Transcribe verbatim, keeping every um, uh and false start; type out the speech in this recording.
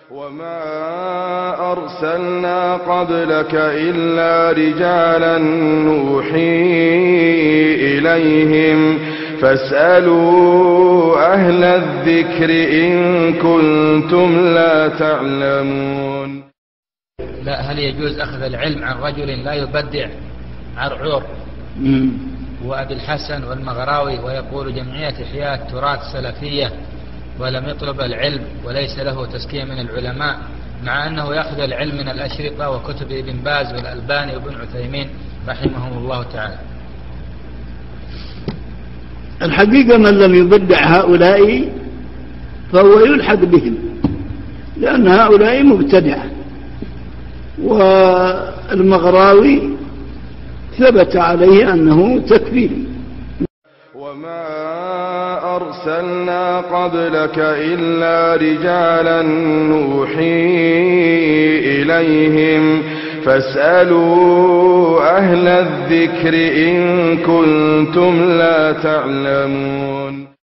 وما أرسلنا قبلك إلا رجالا نوحي إليهم فاسألوا أهل الذكر إن كنتم لا تعلمون. لا، هل يجوز أخذ العلم عن رجل لا يبدع؟ عرعور وأبي الحسن والمغراوي ويقول جمعية إحياء التراث سلفية ولم يطلب العلم وليس له تزكية من العلماء، مع أنه يأخذ العلم من الأشرطة وكتب ابن باز والألباني وابن عثيمين رحمهم الله تعالى. الحقيقة من لم يبدع هؤلاء فهو يلحق بهم، لأن هؤلاء مبتدعة. والمغراوي ثبت عليه أنه تكفيري. وما أرسلنا قبلك إلا رجالا نوحي إليهم فاسألوا أهل الذكر إن كنتم لا تعلمون.